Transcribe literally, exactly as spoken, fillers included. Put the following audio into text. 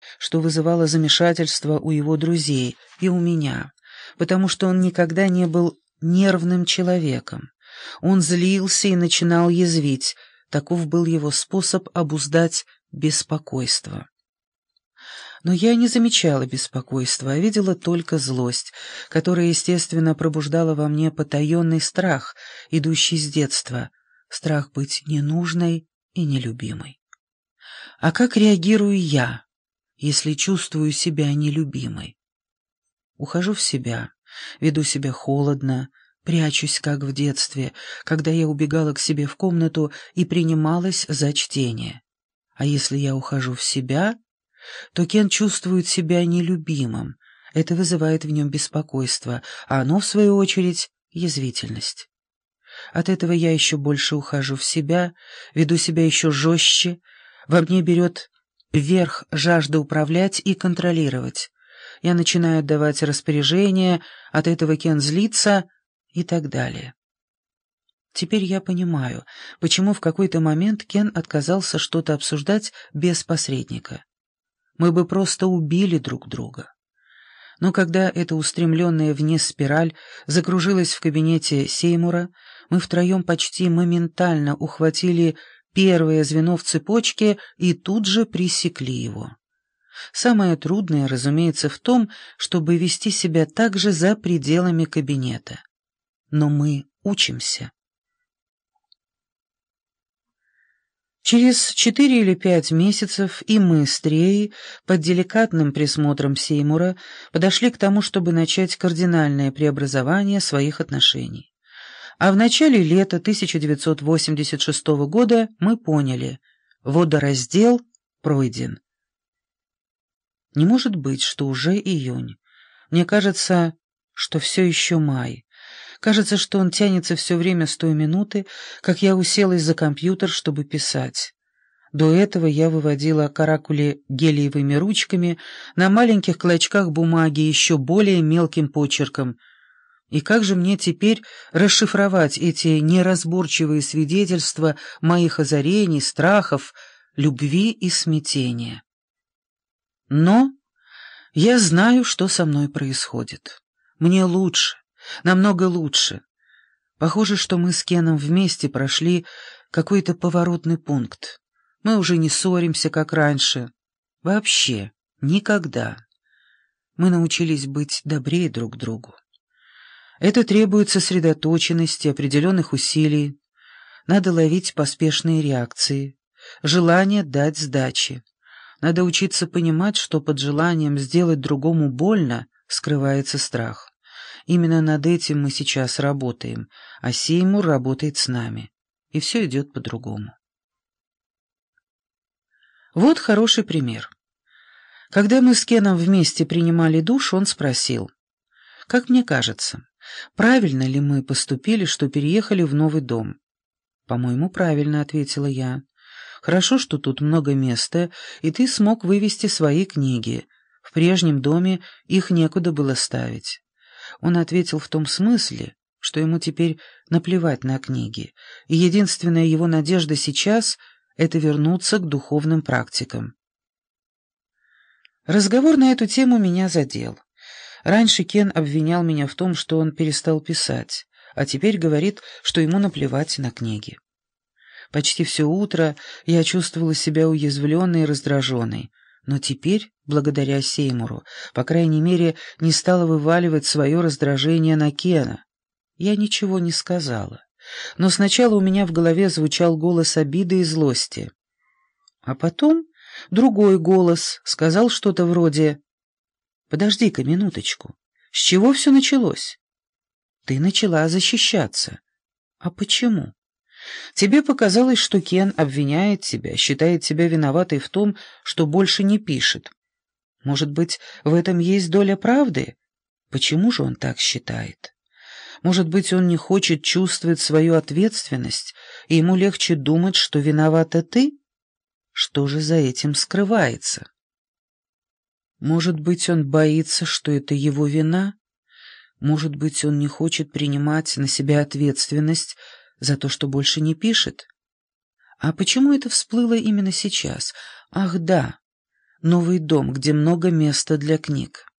что вызывало замешательство у его друзей и у меня, потому что он никогда не был нервным человеком. Он злился и начинал язвить. Таков был его способ обуздать беспокойство. Но я не замечала беспокойства, а видела только злость, которая, естественно, пробуждала во мне потаенный страх, идущий с детства, страх быть ненужной и нелюбимой. А как реагирую я, если чувствую себя нелюбимой? Ухожу в себя, веду себя холодно, прячусь, как в детстве, когда я убегала к себе в комнату и принималась за чтение. А если я ухожу в себя, то Кен чувствует себя нелюбимым. Это вызывает в нем беспокойство, а оно, в свою очередь, язвительность. От этого я еще больше ухожу в себя, веду себя еще жестче, во мне берет верх жажда управлять и контролировать. Я начинаю отдавать распоряжения, от этого Кен злится и так далее. Теперь я понимаю, почему в какой-то момент Кен отказался что-то обсуждать без посредника. Мы бы просто убили друг друга. Но когда эта устремленная вниз спираль закружилась в кабинете Сеймура, мы втроем почти моментально ухватили первое звено в цепочке и тут же пресекли его. Самое трудное, разумеется, в том, чтобы вести себя также за пределами кабинета. Но мы учимся. Через четыре или пять месяцев и мы с Треей под деликатным присмотром Сеймура подошли к тому, чтобы начать кардинальное преобразование своих отношений. А в начале лета тысяча девятьсот восемьдесят шестого года мы поняли — водораздел пройден. Не может быть, что уже июнь. Мне кажется, что все еще май. Кажется, что он тянется все время с той минуты, как я уселась за компьютер, чтобы писать. До этого я выводила каракули гелиевыми ручками на маленьких клочках бумаги еще более мелким почерком. И как же мне теперь расшифровать эти неразборчивые свидетельства моих озарений, страхов, любви и смятения? Но я знаю, что со мной происходит. Мне лучше. Намного лучше. Похоже, что мы с Кеном вместе прошли какой-то поворотный пункт. Мы уже не ссоримся, как раньше. Вообще, никогда. Мы научились быть добрее друг к другу. Это требует сосредоточенности, определенных усилий. Надо ловить поспешные реакции, желание дать сдачи. Надо учиться понимать, что под желанием сделать другому больно скрывается страх. Именно над этим мы сейчас работаем, а Сеймур работает с нами, и все идет по-другому. Вот хороший пример. Когда мы с Кеном вместе принимали душ, он спросил: «Как мне кажется, правильно ли мы поступили, что переехали в новый дом?» «По-моему, правильно», — ответила я. «Хорошо, что тут много места, и ты смог вывести свои книги. В прежнем доме их некуда было ставить». Он ответил в том смысле, что ему теперь наплевать на книги, и единственная его надежда сейчас — это вернуться к духовным практикам. Разговор на эту тему меня задел. Раньше Кен обвинял меня в том, что он перестал писать, а теперь говорит, что ему наплевать на книги. Почти все утро я чувствовала себя уязвленной и раздраженной, но теперь, благодаря Сеймуру, по крайней мере, не стала вываливать свое раздражение на Кена. Я ничего не сказала, но сначала у меня в голове звучал голос обиды и злости. А потом другой голос сказал что-то вроде: «Подожди-ка минуточку, с чего все началось? Ты начала защищаться. А почему? Тебе показалось, что Кен обвиняет тебя, считает тебя виноватой в том, что больше не пишет. Может быть, в этом есть доля правды? Почему же он так считает? Может быть, он не хочет чувствовать свою ответственность, и ему легче думать, что виновата ты? Что же за этим скрывается? Может быть, он боится, что это его вина? Может быть, он не хочет принимать на себя ответственность за то, что больше не пишет? А почему это всплыло именно сейчас? Ах, да, новый дом, где много места для книг.